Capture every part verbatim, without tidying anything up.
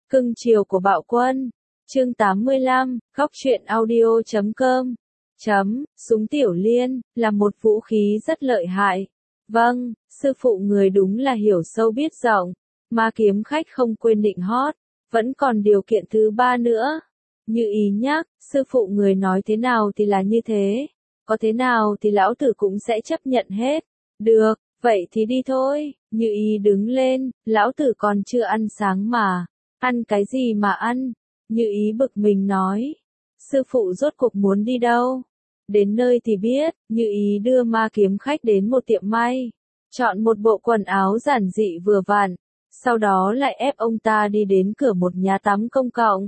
Cưng chiều của Bạo Quân. Chương tám mươi lăm, góc truyện audio chấm com. Chấm, súng tiểu liên, là một vũ khí rất lợi hại. Vâng, sư phụ người đúng là hiểu sâu biết rộng. Ma kiếm khách không quên định hót. Vẫn còn điều kiện thứ ba nữa. Như ý nhắc, sư phụ người nói thế nào thì là như thế. Có thế nào thì lão tử cũng sẽ chấp nhận hết. Được, vậy thì đi thôi. Như ý đứng lên, lão tử còn chưa ăn sáng mà. Ăn cái gì mà ăn? Như ý bực mình nói. Sư phụ rốt cuộc muốn đi đâu? Đến nơi thì biết, Như ý đưa ma kiếm khách đến một tiệm may. Chọn một bộ quần áo giản dị vừa vặn. Sau đó lại ép ông ta đi đến cửa một nhà tắm công cộng.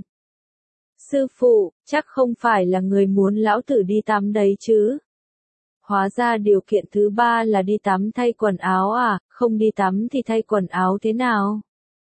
Sư phụ, chắc không phải là người muốn lão tử đi tắm đấy chứ? Hóa ra điều kiện thứ ba là đi tắm thay quần áo à, không đi tắm thì thay quần áo thế nào?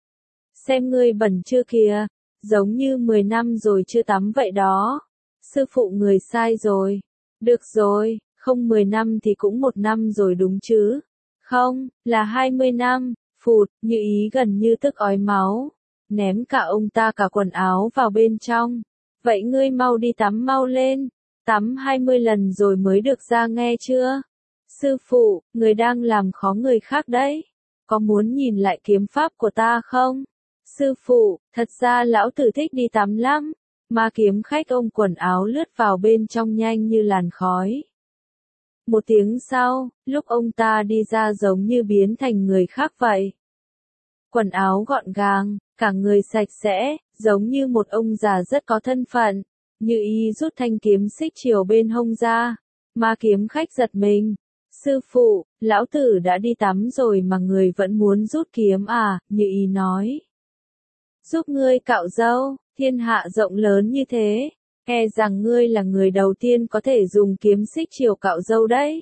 Xem ngươi bẩn chưa kìa, giống như mười năm rồi chưa tắm vậy đó. Sư phụ người sai rồi. Được rồi, không mười năm thì cũng một năm rồi đúng chứ? Không, là hai mươi năm. Phụt, Như ý gần như tức ói máu. Ném cả ông ta cả quần áo vào bên trong. Vậy ngươi mau đi tắm mau lên. Tắm hai mươi lần rồi mới được ra nghe chưa? Sư phụ, người đang làm khó người khác đấy. Có muốn nhìn lại kiếm pháp của ta không? Sư phụ, thật ra lão tử thích đi tắm lắm. Ma kiếm khách ôm quần áo lướt vào bên trong nhanh như làn khói. Một tiếng sau, lúc ông ta đi ra giống như biến thành người khác vậy. Quần áo gọn gàng, cả người sạch sẽ, giống như một ông già rất có thân phận. Như ý rút thanh kiếm xích chiều bên hông ra. Ma kiếm khách giật mình. Sư phụ, lão tử đã đi tắm rồi mà người vẫn muốn rút kiếm à, Như ý nói. Giúp ngươi cạo râu, thiên hạ rộng lớn như thế. E rằng ngươi là người đầu tiên có thể dùng kiếm xích chiều cạo râu đấy.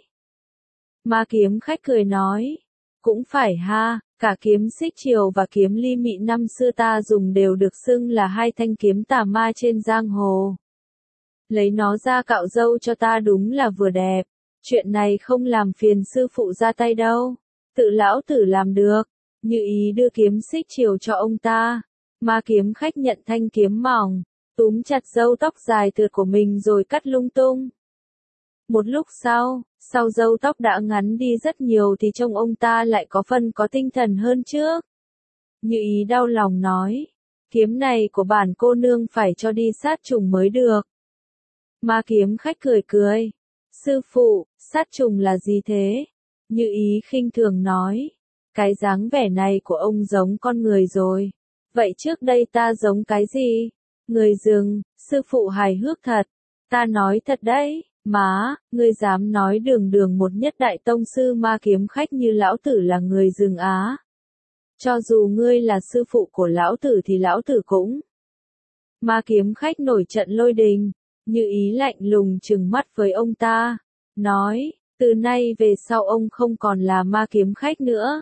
Ma kiếm khách cười nói. Cũng phải ha, cả kiếm xích chiều và kiếm ly mị năm xưa ta dùng đều được xưng là hai thanh kiếm tà ma trên giang hồ. Lấy nó ra cạo râu cho ta đúng là vừa đẹp. Chuyện này không làm phiền sư phụ ra tay đâu. Tự lão tử làm được. Như ý đưa kiếm xích chiều cho ông ta. Ma kiếm khách nhận thanh kiếm mỏng, túm chặt râu tóc dài tượt của mình rồi cắt lung tung. Một lúc sau, sau râu tóc đã ngắn đi rất nhiều thì trông ông ta lại có phần có tinh thần hơn trước. Như ý đau lòng nói, kiếm này của bản cô nương phải cho đi sát trùng mới được. Ma kiếm khách cười cười, sư phụ, sát trùng là gì thế? Như ý khinh thường nói, cái dáng vẻ này của ông giống con người rồi. Vậy trước đây ta giống cái gì? Người rừng, sư phụ hài hước thật. Ta nói thật đấy, má, ngươi dám nói đường đường một nhất đại tông sư ma kiếm khách như lão tử là người rừng á. Cho dù ngươi là sư phụ của lão tử thì lão tử cũng. Ma kiếm khách nổi trận lôi đình, Như ý lạnh lùng trừng mắt với ông ta. Nói, từ nay về sau ông không còn là ma kiếm khách nữa.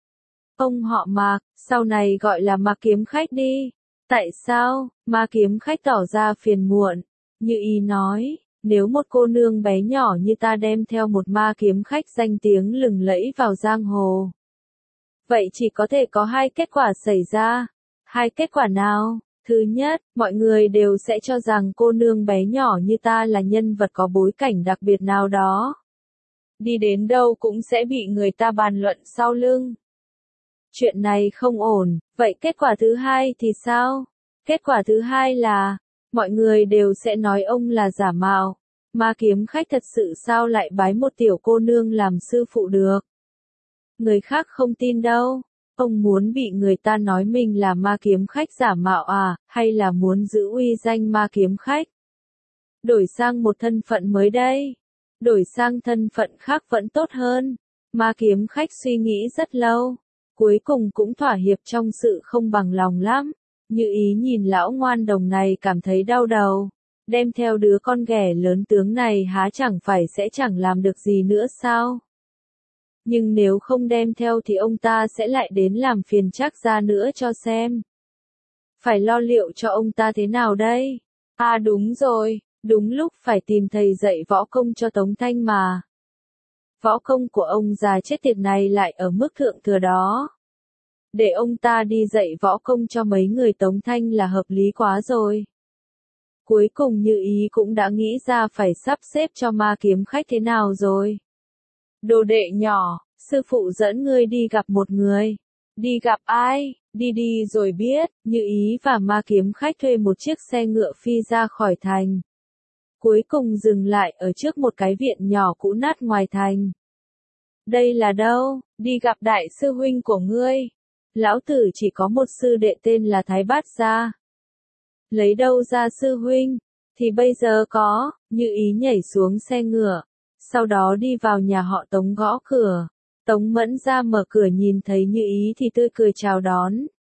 Ông họ Mạc, sau này gọi là Ma kiếm khách đi. Tại sao? Ma kiếm khách tỏ ra phiền muộn. Như ý nói, nếu một cô nương bé nhỏ như ta đem theo một ma kiếm khách danh tiếng lừng lẫy vào giang hồ. Vậy chỉ có thể có hai kết quả xảy ra. Hai kết quả nào? Thứ nhất, mọi người đều sẽ cho rằng cô nương bé nhỏ như ta là nhân vật có bối cảnh đặc biệt nào đó. Đi đến đâu cũng sẽ bị người ta bàn luận sau lưng. Chuyện này không ổn, vậy kết quả thứ hai thì sao? Kết quả thứ hai là, mọi người đều sẽ nói ông là giả mạo. Ma kiếm khách thật sự sao lại bái một tiểu cô nương làm sư phụ được? Người khác không tin đâu. Ông muốn bị người ta nói mình là ma kiếm khách giả mạo à, hay là muốn giữ uy danh ma kiếm khách? Đổi sang một thân phận mới đây. Đổi sang thân phận khác vẫn tốt hơn. Ma kiếm khách suy nghĩ rất lâu. Cuối cùng cũng thỏa hiệp trong sự không bằng lòng lắm. Như ý nhìn lão ngoan đồng này cảm thấy đau đầu. Đem theo đứa con ghẻ lớn tướng này há chẳng phải sẽ chẳng làm được gì nữa sao? Nhưng nếu không đem theo thì ông ta sẽ lại đến làm phiền Trác gia nữa cho xem. Phải lo liệu cho ông ta thế nào đây? À đúng rồi, đúng lúc phải tìm thầy dạy võ công cho Tống Thanh mà. Võ công của ông già chết tiệt này lại ở mức thượng thừa đó. để ông ta đi dạy võ công cho mấy người Tống Thanh là hợp lý quá rồi. Cuối cùng Như Ý cũng đã nghĩ ra phải sắp xếp cho Ma Kiếm Khách thế nào rồi. Đồ đệ nhỏ, sư phụ dẫn ngươi đi gặp một người. Đi gặp ai? Đi đi rồi biết. Như Ý và Ma Kiếm Khách thuê một chiếc xe ngựa phi ra khỏi thành. Cuối cùng dừng lại ở trước một cái viện nhỏ cũ nát ngoài thành. Đây là đâu? Đi gặp đại sư huynh của ngươi. Lão tử chỉ có một sư đệ tên là Thái Bát Gia. Lấy đâu ra sư huynh? Thì bây giờ có. Như Ý nhảy xuống xe ngựa. Sau đó đi vào nhà họ Tống gõ cửa. Tống Mẫn ra mở cửa nhìn thấy Như Ý thì tươi cười chào đón.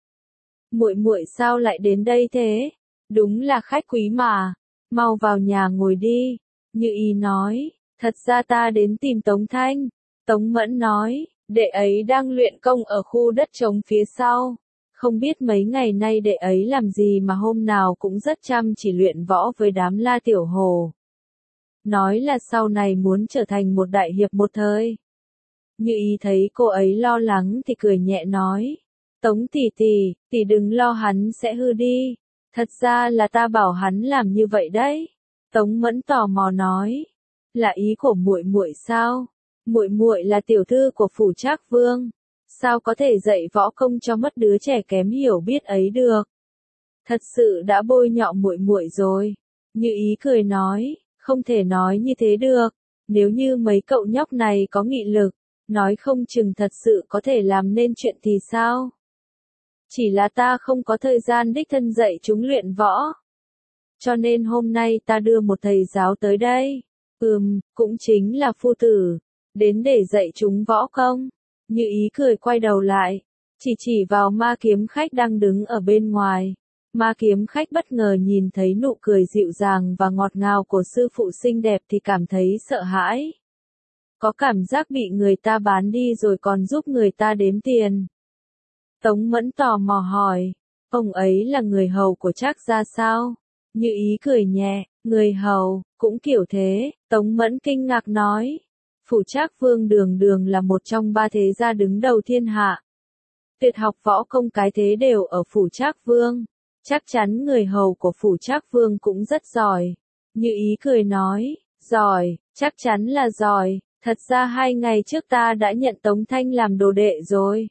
Muội muội sao lại đến đây thế? Đúng là khách quý mà. Mau vào nhà ngồi đi. Như Ý nói, thật ra ta đến tìm Tống Thanh. Tống Mẫn nói, đệ ấy đang luyện công ở khu đất trống phía sau. Không biết mấy ngày nay đệ ấy làm gì mà hôm nào cũng rất chăm chỉ luyện võ với đám La Tiểu Hồ. Nói là sau này muốn trở thành một đại hiệp một thời. Như Ý thấy cô ấy lo lắng thì cười nhẹ nói. Tống tỷ tỷ, tỷ đừng lo hắn sẽ hư đi. Thật ra là ta bảo hắn làm như vậy đấy. Tống Mẫn tò mò nói. Là ý của muội muội sao? Muội muội là tiểu thư của phủ Trác Vương. Sao có thể dạy võ công cho mất đứa trẻ kém hiểu biết ấy được? Thật sự đã bôi nhọ muội muội rồi. Như Ý cười nói. Không thể nói như thế được. Nếu như mấy cậu nhóc này có nghị lực, nói không chừng thật sự có thể làm nên chuyện thì sao? Chỉ là ta không có thời gian đích thân dạy chúng luyện võ. Cho nên hôm nay ta đưa một thầy giáo tới đây. Ừm, cũng chính là phu tử. Đến để dạy chúng võ công. Như Ý cười quay đầu lại. Chỉ chỉ vào Ma Kiếm Khách đang đứng ở bên ngoài. Ma Kiếm Khách bất ngờ nhìn thấy nụ cười dịu dàng và ngọt ngào của sư phụ xinh đẹp thì cảm thấy sợ hãi. Có cảm giác bị người ta bán đi rồi còn giúp người ta đếm tiền. Tống Mẫn tò mò hỏi, ông ấy là người hầu của Trác gia sao? Như Ý cười nhẹ, người hầu, cũng kiểu thế. Tống Mẫn kinh ngạc nói, phủ Trác Vương đường đường là một trong ba thế gia đứng đầu thiên hạ. Tuyệt học võ công cái thế đều ở phủ Trác Vương. Chắc chắn người hầu của phủ Trác Vương cũng rất giỏi. Như Ý cười nói, giỏi, chắc chắn là giỏi. Thật ra hai ngày trước ta đã nhận Tống Thanh làm đồ đệ rồi.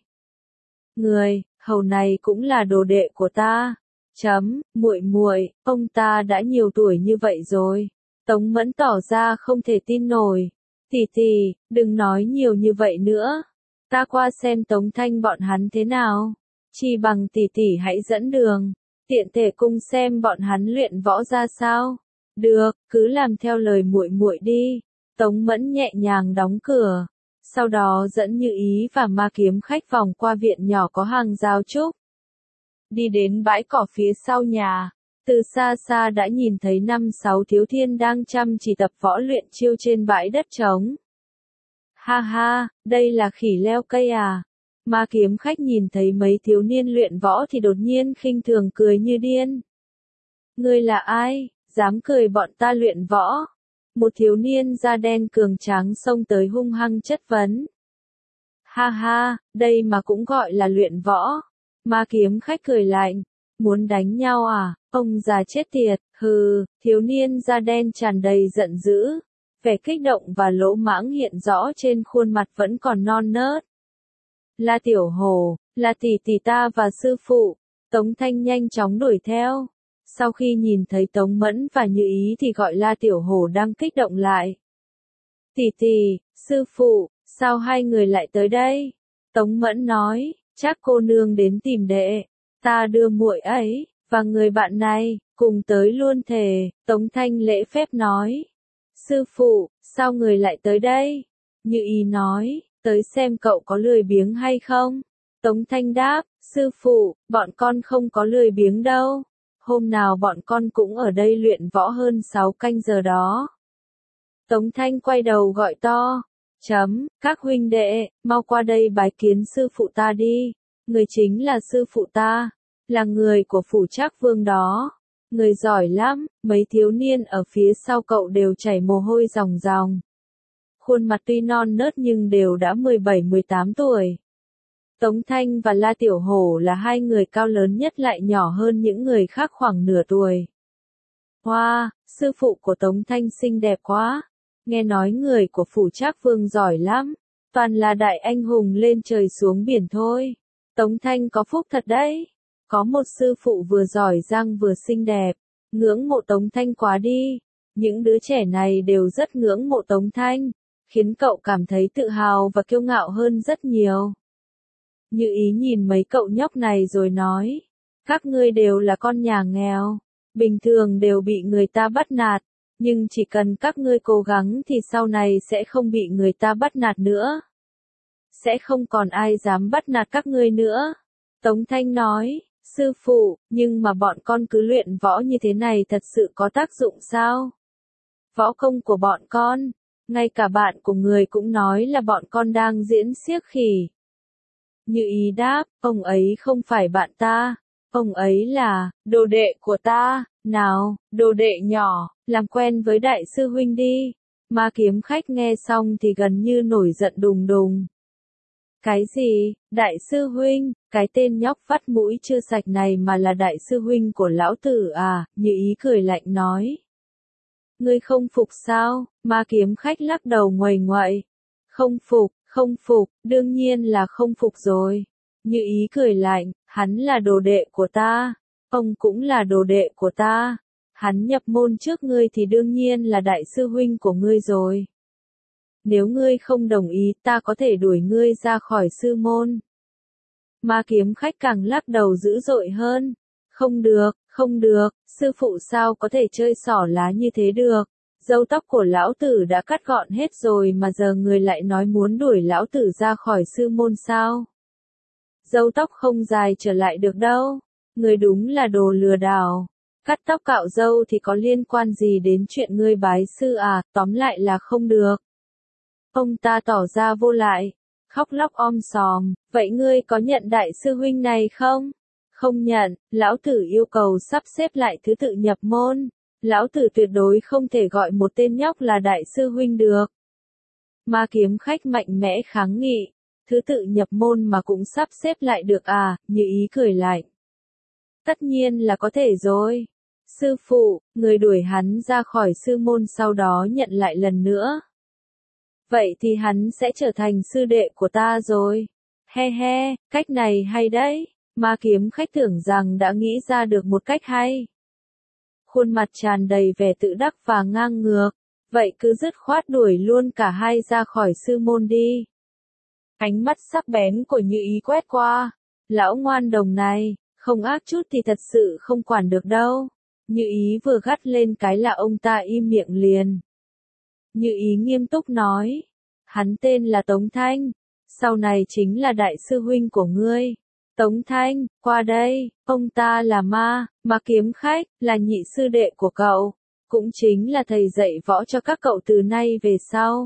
Người hầu này cũng là đồ đệ của ta. Chấm, muội muội, ông ta đã nhiều tuổi như vậy rồi. Tống Mẫn tỏ ra không thể tin nổi. Tỷ tỷ, đừng nói nhiều như vậy nữa. Ta qua xem Tống Thanh bọn hắn thế nào. Chi bằng tỷ tỷ hãy dẫn đường. Tiện thể cùng xem bọn hắn luyện võ ra sao. Được, cứ làm theo lời muội muội đi. Tống Mẫn nhẹ nhàng đóng cửa. Sau đó dẫn Như Ý và Ma Kiếm Khách vòng qua viện nhỏ có hàng rào trúc. Đi đến bãi cỏ phía sau nhà. Từ xa xa đã nhìn thấy năm sáu thiếu thiên đang chăm chỉ tập võ luyện chiêu trên bãi đất trống. Ha ha, đây là khỉ leo cây à? Ma Kiếm Khách nhìn thấy mấy thiếu niên luyện võ thì đột nhiên khinh thường cười như điên. Ngươi là ai, dám cười bọn ta luyện võ? Một thiếu niên da đen cường tráng xông tới hung hăng chất vấn. Ha ha, đây mà cũng gọi là luyện võ. Ma Kiếm Khách cười lạnh. Muốn đánh nhau à, ông già chết tiệt, hừ, thiếu niên da đen tràn đầy giận dữ. Vẻ kích động và lỗ mãng hiện rõ trên khuôn mặt vẫn còn non nớt. La Tiểu Hồ, là tỷ tỷ ta và sư phụ. Tống Thanh nhanh chóng đuổi theo. Sau khi nhìn thấy Tống Mẫn và Như Ý thì gọi La Tiểu Hồ đang kích động lại. Tỷ tỷ, sư phụ, sao hai người lại tới đây? Tống Mẫn nói, chắc cô nương đến tìm đệ. Ta đưa muội ấy, và người bạn này, cùng tới luôn thề. Tống Thanh lễ phép nói. Sư phụ, sao người lại tới đây? Như Ý nói, tới xem cậu có lười biếng hay không? Tống Thanh đáp, sư phụ, bọn con không có lười biếng đâu. Hôm nào bọn con cũng ở đây luyện võ hơn sáu canh giờ đó. Tống Thanh quay đầu gọi to. Chấm, các huynh đệ, mau qua đây bái kiến sư phụ ta đi. Người chính là sư phụ ta, là người của phủ Trác Vương đó. Người giỏi lắm, mấy thiếu niên ở phía sau cậu đều chảy mồ hôi ròng ròng. Khuôn mặt tuy non nớt nhưng đều đã mười bảy mười tám tuổi. Tống Thanh và La Tiểu Hổ là hai người cao lớn nhất lại nhỏ hơn những người khác khoảng nửa tuổi. Hoa, wow, sư phụ của Tống Thanh xinh đẹp quá. Nghe nói người của phủ Trác Vương giỏi lắm. Toàn là đại anh hùng lên trời xuống biển thôi. Tống Thanh có phúc thật đấy. Có một sư phụ vừa giỏi giang vừa xinh đẹp. Ngưỡng mộ Tống Thanh quá đi. Những đứa trẻ này đều rất ngưỡng mộ Tống Thanh. Khiến cậu cảm thấy tự hào và kiêu ngạo hơn rất nhiều. Như Ý nhìn mấy cậu nhóc này rồi nói. Các ngươi đều là con nhà nghèo. Bình thường đều bị người ta bắt nạt. Nhưng chỉ cần các ngươi cố gắng thì sau này sẽ không bị người ta bắt nạt nữa. Sẽ không còn ai dám bắt nạt các ngươi nữa. Tống Thanh nói, sư phụ, nhưng mà bọn con cứ luyện võ như thế này thật sự có tác dụng sao? Võ công của bọn con, ngay cả bạn của người cũng nói là bọn con đang diễn xiếc khỉ. Như Ý đáp, ông ấy không phải bạn ta, ông ấy là đồ đệ của ta. Nào, đồ đệ nhỏ, làm quen với đại sư huynh đi. Ma Kiếm Khách nghe xong thì gần như nổi giận đùng đùng. Cái gì, đại sư huynh, cái tên nhóc vắt mũi chưa sạch này mà là đại sư huynh của lão tử à, Như Ý cười lạnh nói. Ngươi không phục sao, Ma Kiếm Khách lắc đầu nguầy nguậy. Không phục, không phục, đương nhiên là không phục rồi. Như Ý cười lạnh, hắn là đồ đệ của ta. Ông cũng là đồ đệ của ta. Hắn nhập môn trước ngươi thì đương nhiên là đại sư huynh của ngươi rồi. Nếu ngươi không đồng ý ta có thể đuổi ngươi ra khỏi sư môn. Ma Kiếm Khách càng lắc đầu dữ dội hơn. Không được, không được, sư phụ sao có thể chơi xỏ lá như thế được. Râu tóc của lão tử đã cắt gọn hết rồi mà giờ người lại nói muốn đuổi lão tử ra khỏi sư môn sao. Râu tóc không dài trở lại được đâu. Ngươi đúng là đồ lừa đảo. Cắt tóc cạo râu thì có liên quan gì đến chuyện ngươi bái sư à, tóm lại là không được. Ông ta tỏ ra vô lại, khóc lóc om sòm, vậy ngươi có nhận đại sư huynh này không? Không nhận, lão tử yêu cầu sắp xếp lại thứ tự nhập môn. Lão tử tuyệt đối không thể gọi một tên nhóc là đại sư huynh được. Ma Kiếm Khách mạnh mẽ kháng nghị, thứ tự nhập môn mà cũng sắp xếp lại được à, Như Ý cười lạnh. Tất nhiên là có thể rồi. Sư phụ, người đuổi hắn ra khỏi sư môn sau đó nhận lại lần nữa. Vậy thì hắn sẽ trở thành sư đệ của ta rồi. He he, cách này hay đấy. Ma Kiếm Khách tưởng rằng đã nghĩ ra được một cách hay. Khuôn mặt tràn đầy vẻ tự đắc và ngang ngược. Vậy cứ dứt khoát đuổi luôn cả hai ra khỏi sư môn đi. Ánh mắt sắc bén của Như Ý quét qua. Lão ngoan đồng này, không ác chút thì thật sự không quản được đâu. Như Ý vừa gắt lên cái là ông ta im miệng liền. Như Ý nghiêm túc nói. Hắn tên là Tống Thanh. Sau này chính là đại sư huynh của ngươi. Tống Thanh, qua đây, ông ta là Ma, Ma Kiếm Khách, là nhị sư đệ của cậu. Cũng chính là thầy dạy võ cho các cậu từ nay về sau.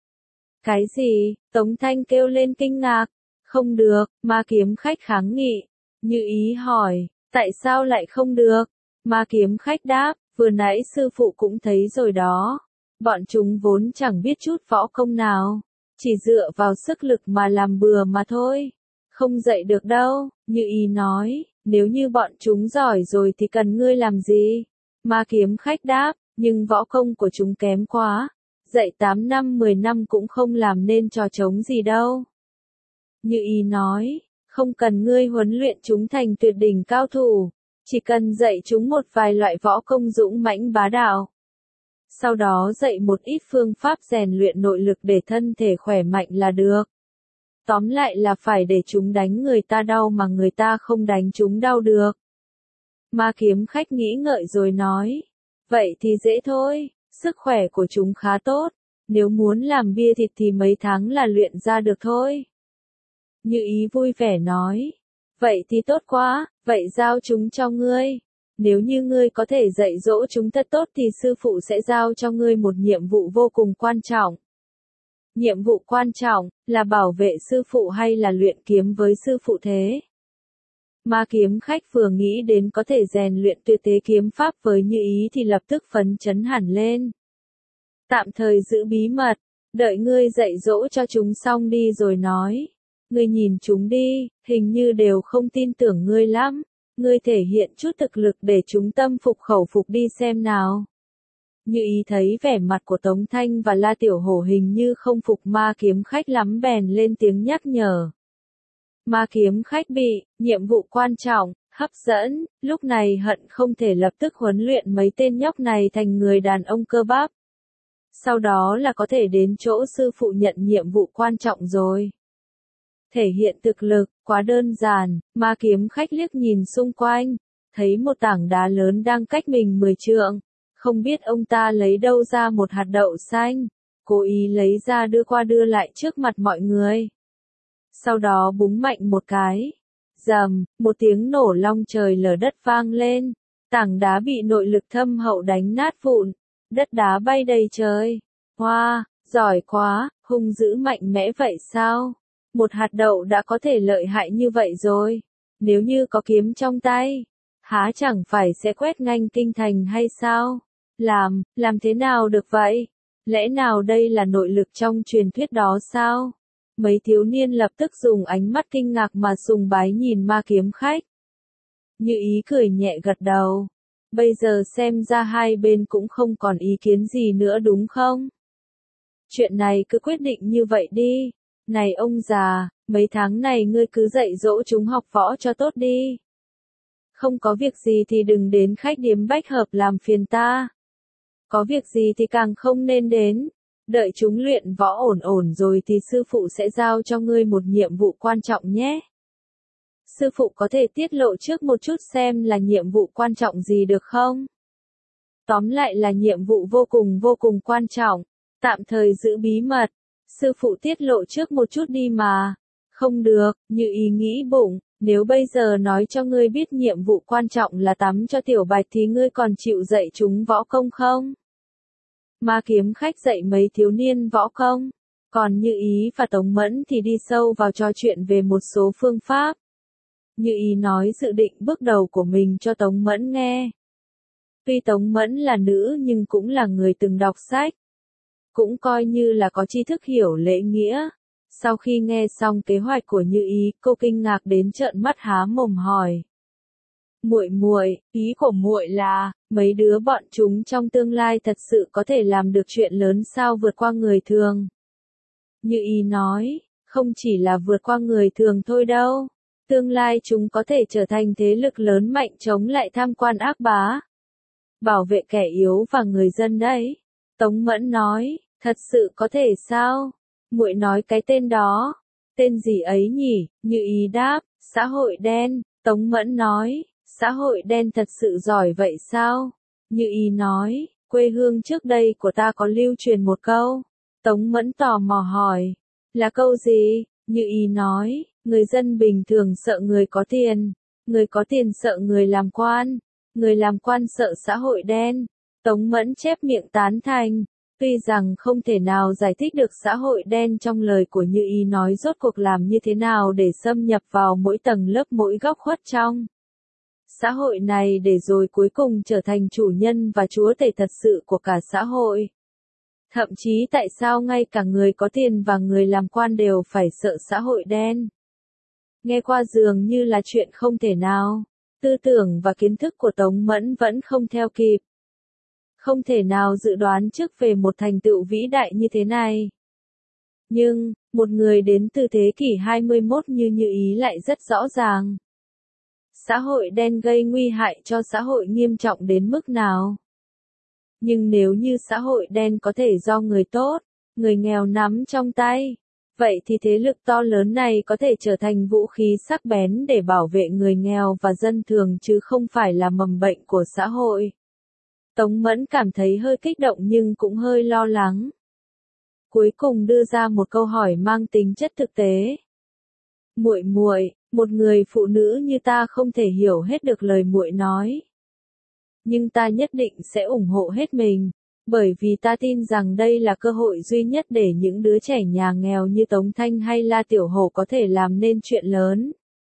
Cái gì? Tống Thanh kêu lên kinh ngạc. Không được, Ma Kiếm Khách kháng nghị. Như Ý hỏi, tại sao lại không được? Ma Kiếm Khách đáp, vừa nãy sư phụ cũng thấy rồi đó. Bọn chúng vốn chẳng biết chút võ công nào. Chỉ dựa vào sức lực mà làm bừa mà thôi. Không dạy được đâu, Như Ý nói, nếu như bọn chúng giỏi rồi thì cần ngươi làm gì? Ma Kiếm Khách đáp, nhưng võ công của chúng kém quá. Dạy tám năm mười năm cũng không làm nên trò trống gì đâu. Như Ý nói, không cần ngươi huấn luyện chúng thành tuyệt đỉnh cao thủ. Chỉ cần dạy chúng một vài loại võ công dũng mãnh bá đạo. Sau đó dạy một ít phương pháp rèn luyện nội lực để thân thể khỏe mạnh là được. Tóm lại là phải để chúng đánh người ta đau mà người ta không đánh chúng đau được. Ma Kiếm Khách nghĩ ngợi rồi nói. Vậy thì dễ thôi, sức khỏe của chúng khá tốt. Nếu muốn làm bia thịt thì mấy tháng là luyện ra được thôi. Như Ý vui vẻ nói. Vậy thì tốt quá, vậy giao chúng cho ngươi. Nếu như ngươi có thể dạy dỗ chúng thật tốt thì sư phụ sẽ giao cho ngươi một nhiệm vụ vô cùng quan trọng. Nhiệm vụ quan trọng, là bảo vệ sư phụ hay là luyện kiếm với sư phụ thế? Ma Kiếm Khách vừa nghĩ đến có thể rèn luyện tuyệt thế kiếm pháp với Như Ý thì lập tức phấn chấn hẳn lên. Tạm thời giữ bí mật, đợi ngươi dạy dỗ cho chúng xong đi rồi nói. Ngươi nhìn chúng đi, hình như đều không tin tưởng ngươi lắm. Ngươi thể hiện chút thực lực để chúng tâm phục khẩu phục đi xem nào. Như ý thấy vẻ mặt của Tống Thanh và La Tiểu Hổ hình như không phục ma kiếm khách lắm bèn lên tiếng nhắc nhở. Ma kiếm khách bị, nhiệm vụ quan trọng, hấp dẫn, lúc này hận không thể lập tức huấn luyện mấy tên nhóc này thành người đàn ông cơ bắp. Sau đó là có thể đến chỗ sư phụ nhận nhiệm vụ quan trọng rồi. Thể hiện thực lực, quá đơn giản, ma kiếm khách liếc nhìn xung quanh, thấy một tảng đá lớn đang cách mình mười trượng. Không biết ông ta lấy đâu ra một hạt đậu xanh, cố ý lấy ra đưa qua đưa lại trước mặt mọi người. Sau đó búng mạnh một cái. Rầm, một tiếng nổ long trời lở đất vang lên. Tảng đá bị nội lực thâm hậu đánh nát vụn. Đất đá bay đầy trời. Wow, giỏi quá, hung dữ mạnh mẽ vậy sao? Một hạt đậu đã có thể lợi hại như vậy rồi. Nếu như có kiếm trong tay, há chẳng phải sẽ quét ngang kinh thành hay sao? Làm, làm thế nào được vậy? Lẽ nào đây là nội lực trong truyền thuyết đó sao? Mấy thiếu niên lập tức dùng ánh mắt kinh ngạc mà sùng bái nhìn ma kiếm khách. Như ý cười nhẹ gật đầu. Bây giờ xem ra hai bên cũng không còn ý kiến gì nữa đúng không? Chuyện này cứ quyết định như vậy đi. Này ông già, mấy tháng này ngươi cứ dạy dỗ chúng học võ cho tốt đi. Không có việc gì thì đừng đến khách điếm Bách Hợp làm phiền ta. Có việc gì thì càng không nên đến. Đợi chúng luyện võ ổn ổn rồi thì sư phụ sẽ giao cho ngươi một nhiệm vụ quan trọng nhé. Sư phụ có thể tiết lộ trước một chút xem là nhiệm vụ quan trọng gì được không? Tóm lại là nhiệm vụ vô cùng vô cùng quan trọng. Tạm thời giữ bí mật. Sư phụ tiết lộ trước một chút đi mà. Không được, Như ý nghĩ bụng. Nếu bây giờ nói cho ngươi biết nhiệm vụ quan trọng là tắm cho Tiểu Bạch thì ngươi còn chịu dạy chúng võ công không? Ma kiếm khách dạy mấy thiếu niên võ công. Còn Như ý và Tống Mẫn thì đi sâu vào trò chuyện về một số phương pháp. Như ý nói dự định bước đầu của mình cho Tống Mẫn nghe. Tuy Tống Mẫn là nữ nhưng cũng là người từng đọc sách. Cũng coi như là có tri thức hiểu lễ nghĩa. Sau khi nghe xong kế hoạch của Như ý, cô kinh ngạc đến trợn mắt há mồm hỏi. Muội muội, ý của muội là, mấy đứa bọn chúng trong tương lai thật sự có thể làm được chuyện lớn sao vượt qua người thường? Như ý nói, không chỉ là vượt qua người thường thôi đâu. Tương lai chúng có thể trở thành thế lực lớn mạnh chống lại tham quan ác bá. Bảo vệ kẻ yếu và người dân đấy. Tống Mẫn nói, thật sự có thể sao? Muội nói cái tên đó. Tên gì ấy nhỉ? Như ý đáp, xã hội đen. Tống Mẫn nói, xã hội đen thật sự giỏi vậy sao? Như ý nói, quê hương trước đây của ta có lưu truyền một câu. Tống Mẫn tò mò hỏi, là câu gì? Như ý nói, người dân bình thường sợ người có tiền, người có tiền sợ người làm quan, người làm quan sợ xã hội đen. Tống Mẫn chép miệng tán thành. Tuy rằng không thể nào giải thích được xã hội đen trong lời của Như ý nói rốt cuộc làm như thế nào để xâm nhập vào mỗi tầng lớp mỗi góc khuất trong xã hội này để rồi cuối cùng trở thành chủ nhân và chúa tể thật sự của cả xã hội. Thậm chí tại sao ngay cả người có tiền và người làm quan đều phải sợ xã hội đen. Nghe qua dường như là chuyện không thể nào. Tư tưởng và kiến thức của Tống Mẫn vẫn không theo kịp. Không thể nào dự đoán trước về một thành tựu vĩ đại như thế này. Nhưng, một người đến từ thế kỷ hai mươi mốt như Như ý lại rất rõ ràng. Xã hội đen gây nguy hại cho xã hội nghiêm trọng đến mức nào? Nhưng nếu như xã hội đen có thể do người tốt, người nghèo nắm trong tay, vậy thì thế lực to lớn này có thể trở thành vũ khí sắc bén để bảo vệ người nghèo và dân thường chứ không phải là mầm bệnh của xã hội. Tống Mẫn cảm thấy hơi kích động nhưng cũng hơi lo lắng. Cuối cùng đưa ra một câu hỏi mang tính chất thực tế. Muội muội, một người phụ nữ như ta không thể hiểu hết được lời muội nói. Nhưng ta nhất định sẽ ủng hộ hết mình, bởi vì ta tin rằng đây là cơ hội duy nhất để những đứa trẻ nhà nghèo như Tống Thanh hay La Tiểu Hổ có thể làm nên chuyện lớn.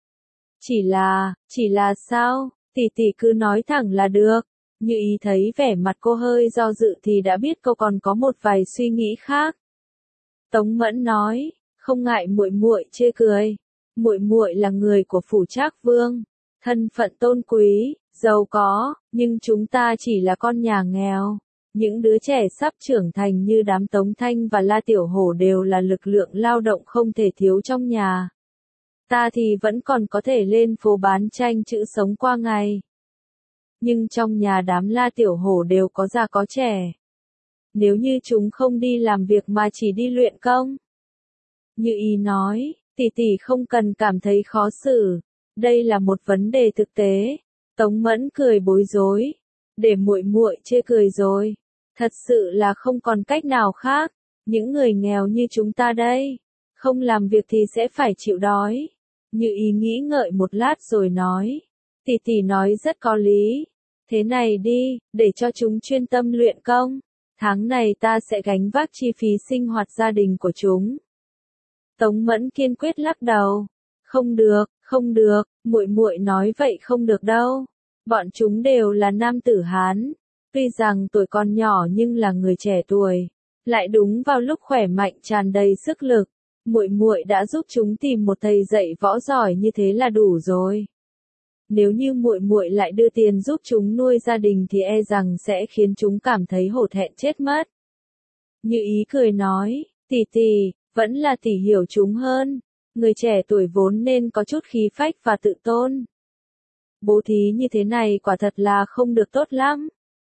Chỉ là, chỉ là sao, tỷ tỷ cứ nói thẳng là được. Như ý thấy vẻ mặt cô hơi do dự thì đã biết cô còn có một vài suy nghĩ khác. Tống Mẫn nói, Không ngại muội muội chê cười. Muội muội là người của phủ Trác Vương, thân phận tôn quý, giàu có, nhưng chúng ta chỉ là con nhà nghèo. Những đứa trẻ sắp trưởng thành như đám Tống Thanh và La Tiểu Hổ đều là lực lượng lao động không thể thiếu trong nhà. Ta thì vẫn còn có thể lên phố bán tranh chữ sống qua ngày. Nhưng trong nhà đám La Tiểu Hổ đều có già có trẻ. Nếu như chúng không đi làm việc mà chỉ đi luyện công. Như ý nói, tỷ tỷ không cần cảm thấy khó xử. Đây là một vấn đề thực tế. Tống Mẫn cười bối rối. Để muội muội chê cười rồi. Thật sự là không còn cách nào khác. Những người nghèo như chúng ta đây. Không làm việc thì sẽ phải chịu đói. Như ý nghĩ ngợi một lát rồi nói. Tỷ tỷ nói rất có lý. Thế này đi, để cho chúng chuyên tâm luyện công. Tháng này ta sẽ gánh vác chi phí sinh hoạt gia đình của chúng. Tống Mẫn kiên quyết lắc đầu. Không được, không được, muội muội nói vậy không được đâu. Bọn chúng đều là nam tử Hán. Tuy rằng tuổi còn nhỏ nhưng là người trẻ tuổi. Lại đúng vào lúc khỏe mạnh tràn đầy sức lực. Muội muội đã giúp chúng tìm một thầy dạy võ giỏi như thế là đủ rồi. Nếu như muội muội lại đưa tiền giúp chúng nuôi gia đình thì e rằng sẽ khiến chúng cảm thấy hổ thẹn chết mất. Như ý cười nói, tỷ tỷ, vẫn là tỷ hiểu chúng hơn. Người trẻ tuổi vốn nên có chút khí phách và tự tôn. Bố thí như thế này quả thật là không được tốt lắm.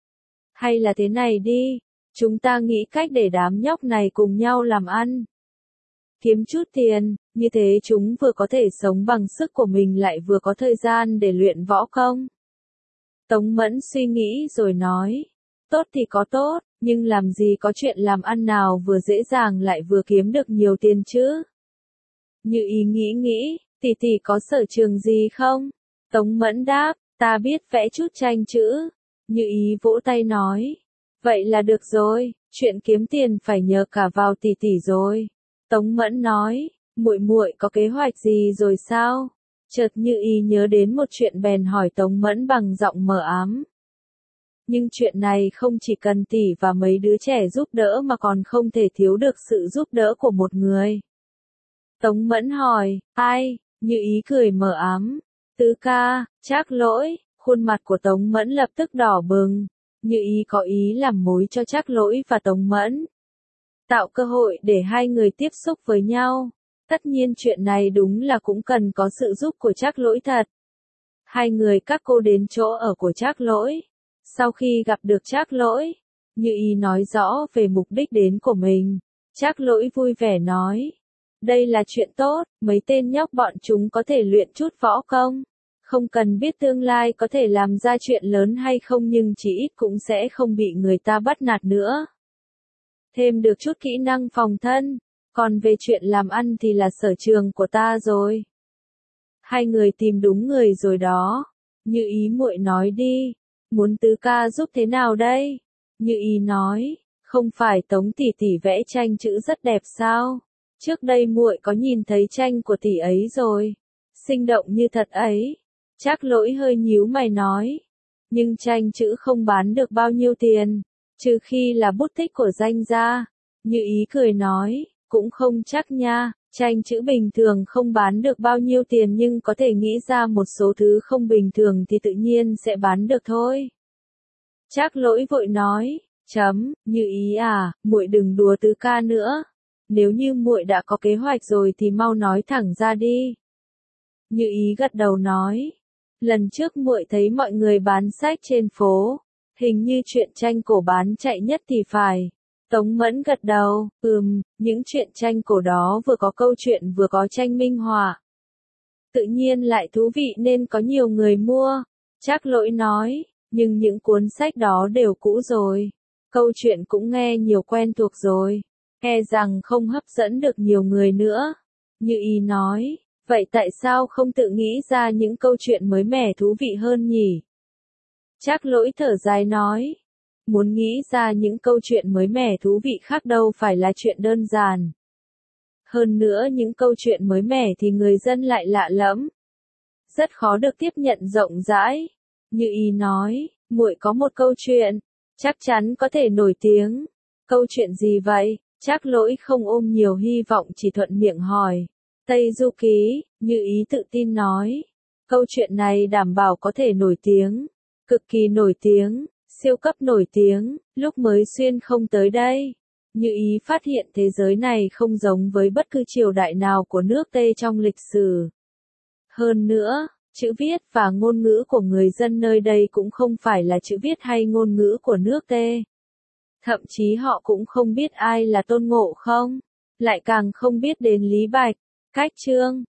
Hay là thế này đi, chúng ta nghĩ cách để đám nhóc này cùng nhau làm ăn. Kiếm chút tiền, như thế chúng vừa có thể sống bằng sức của mình lại vừa có thời gian để luyện võ công. Tống Mẫn suy nghĩ rồi nói, tốt thì có tốt, nhưng làm gì có chuyện làm ăn nào vừa dễ dàng lại vừa kiếm được nhiều tiền chứ? Như ý nghĩ nghĩ, tỷ tỷ có sở trường gì không? Tống Mẫn đáp, ta biết vẽ chút tranh chữ. Như ý vỗ tay nói, vậy là được rồi, chuyện kiếm tiền phải nhờ cả vào tỷ tỷ rồi. Tống Mẫn nói, muội muội có kế hoạch gì rồi sao? Chợt Như ý nhớ đến một chuyện bèn hỏi Tống Mẫn bằng giọng mờ ám. Nhưng chuyện này không chỉ cần tỷ và mấy đứa trẻ giúp đỡ mà còn không thể thiếu được sự giúp đỡ của một người. Tống Mẫn hỏi, ai? Như ý cười mờ ám. Tứ ca, Trác Lỗi. Khuôn mặt của Tống Mẫn lập tức đỏ bừng. Như ý có ý làm mối cho Trác Lỗi và Tống Mẫn. Tạo cơ hội để hai người tiếp xúc với nhau. Tất nhiên chuyện này đúng là cũng cần có sự giúp của Trác Lỗi thật. Hai người các cô đến chỗ ở của Trác Lỗi. Sau khi gặp được Trác Lỗi, Như ý nói rõ về mục đích đến của mình. Trác Lỗi vui vẻ nói. Đây là chuyện tốt, mấy tên nhóc bọn chúng có thể luyện chút võ công. Không cần biết tương lai có thể làm ra chuyện lớn hay không nhưng chỉ ít cũng sẽ không bị người ta bắt nạt nữa. Thêm được chút kỹ năng phòng thân, còn về chuyện làm ăn thì là sở trường của ta rồi. Hai người tìm đúng người rồi đó. Như ý muội nói đi, muốn tứ ca giúp thế nào đây? Như ý nói, không phải Tống tỷ tỷ vẽ tranh chữ rất đẹp sao? Trước đây muội có nhìn thấy tranh của tỷ ấy rồi, sinh động như thật ấy. Trác Lỗi hơi nhíu mày nói, nhưng tranh chữ không bán được bao nhiêu tiền, trừ khi là bút tích của danh gia. Như ý cười nói, cũng không chắc nha, tranh chữ bình thường không bán được bao nhiêu tiền nhưng có thể nghĩ ra một số thứ không bình thường thì tự nhiên sẽ bán được thôi. Trác Lỗi vội nói, chấm, Như ý à, muội đừng đùa tứ ca nữa. Nếu như muội đã có kế hoạch rồi thì mau nói thẳng ra đi. Như ý gật đầu nói, lần trước muội thấy mọi người bán sách trên phố, hình như chuyện tranh cổ bán chạy nhất thì phải. Tống Mẫn gật đầu, ừm, những chuyện tranh cổ đó vừa có câu chuyện vừa có tranh minh họa. Tự nhiên lại thú vị nên có nhiều người mua. Trác Lỗi nói, nhưng những cuốn sách đó đều cũ rồi. Câu chuyện cũng nghe nhiều quen thuộc rồi. E rằng không hấp dẫn được nhiều người nữa. Như ý nói, vậy tại sao không tự nghĩ ra những câu chuyện mới mẻ thú vị hơn nhỉ? Trác Lỗi thở dài nói, muốn nghĩ ra những câu chuyện mới mẻ thú vị khác đâu phải là chuyện đơn giản. Hơn nữa những câu chuyện mới mẻ thì người dân lại lạ lẫm. Rất khó được tiếp nhận rộng rãi. Như ý nói, muội có một câu chuyện, chắc chắn có thể nổi tiếng. Câu chuyện gì vậy? Trác Lỗi không ôm nhiều hy vọng chỉ thuận miệng hỏi. Tây Du Ký, Như Ý tự tin nói. Câu chuyện này đảm bảo có thể nổi tiếng. Cực kỳ nổi tiếng, siêu cấp nổi tiếng, lúc mới xuyên không tới đây. Như Ý phát hiện thế giới này không giống với bất cứ triều đại nào của nước Tây trong lịch sử. Hơn nữa, chữ viết và ngôn ngữ của người dân nơi đây cũng không phải là chữ viết hay ngôn ngữ của nước Tây. Thậm chí họ cũng không biết ai là Tôn Ngộ Không, lại càng không biết đến Lý Bạch, Cách Chương,